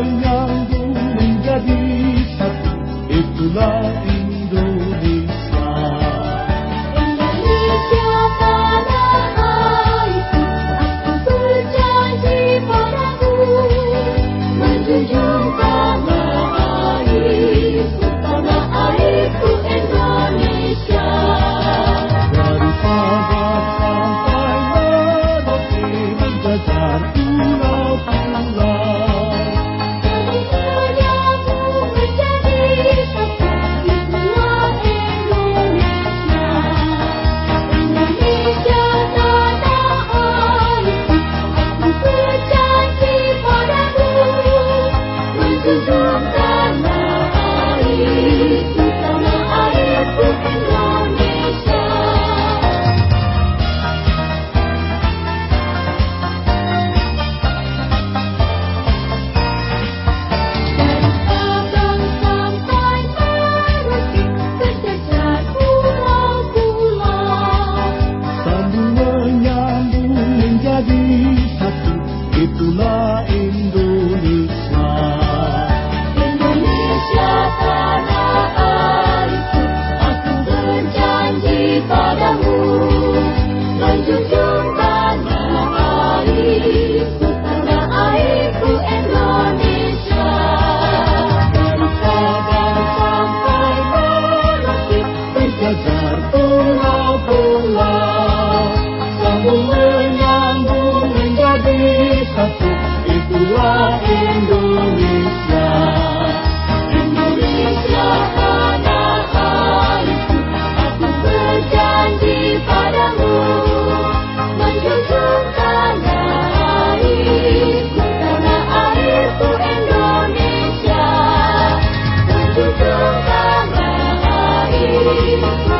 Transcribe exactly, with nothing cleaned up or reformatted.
menyambung menjadi satu, itulah Indonesia. Indonesia tanah airku, aku berjanji padamu, menjunjung tanah airku, tanah airku Indonesia. Dari Sabang sampai Merauke menjajar pulau-pulau, Kami menyambung menjadi satu, itulah Indonesia. Indonesia tanah airku, aku berjanji padamu, menjunjung tanah airku, tanah airku Indonesia. Dari Sabang sampai Merauke berjajar pulau-pulau, sambung menyambung menjadi satu, itulah Indonesia. Indonesia tanah airku, aku berjanji padamu, menjunjung tanah airku, tanah airku Indonesia. Dari Sabang sampai Merauke berjajar pulau-pulau, sambung menyambung menjadi satu, itulah Indonesia. Indonesia tanah airku, aku berjanji padamu, menjunjung tanah airku, tanah airku Indonesia, menjunjung tanah airku,